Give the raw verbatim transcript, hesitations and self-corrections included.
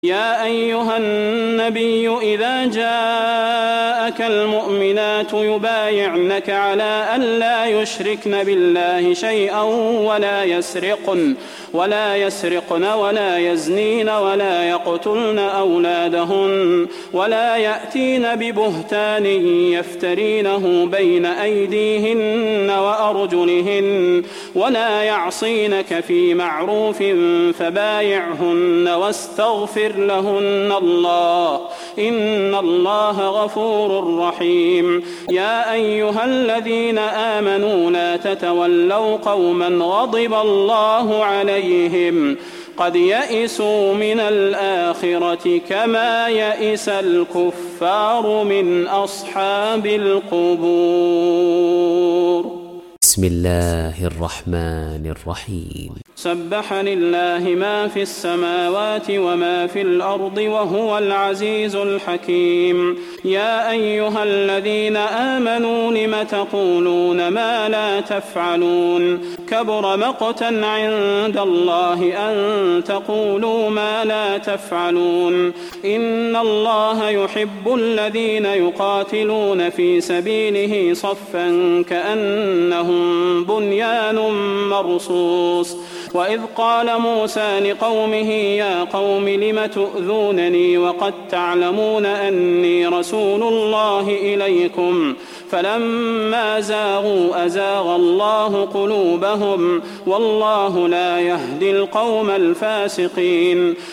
يا أيها النبي إذا جاءك المؤمنات يبايعنك على أن لا يشركن بالله شيئا ولا يسرقن ولا يسرقن ولا يزنين ولا يقتلن أولادهن ولا يأتين ببهتان يفترينه بين أيديهن وأرجلهن ولا يعصينك في معروف فبايعهن واستغفر لهن الله إن الله غفور رحيم. يا أيها الذين آمنوا لا تتولوا قوما غضب الله عليهم قد يئسوا من الآخرة كما يئس الكفار من أصحاب القبور. بسم الله الرحمن الرحيم. سبح لله ما في السماوات وما في الأرض وهو العزيز الحكيم. يا أيها الذين آمنوا لم تقولون ما لا تفعلون كبر مقتا عند الله أن تقولوا ما لا تفعلون. إن الله يحب الذين يقاتلون في سبيله صفا كأنهم بنيان مرصوص. وإذ قال موسى لقومه يا قوم لم تؤذونني وقد تعلمون أني رسول الله إليكم فلما زاغوا أزاغ الله قلوبهم والله لا يهدي القوم الفاسقين.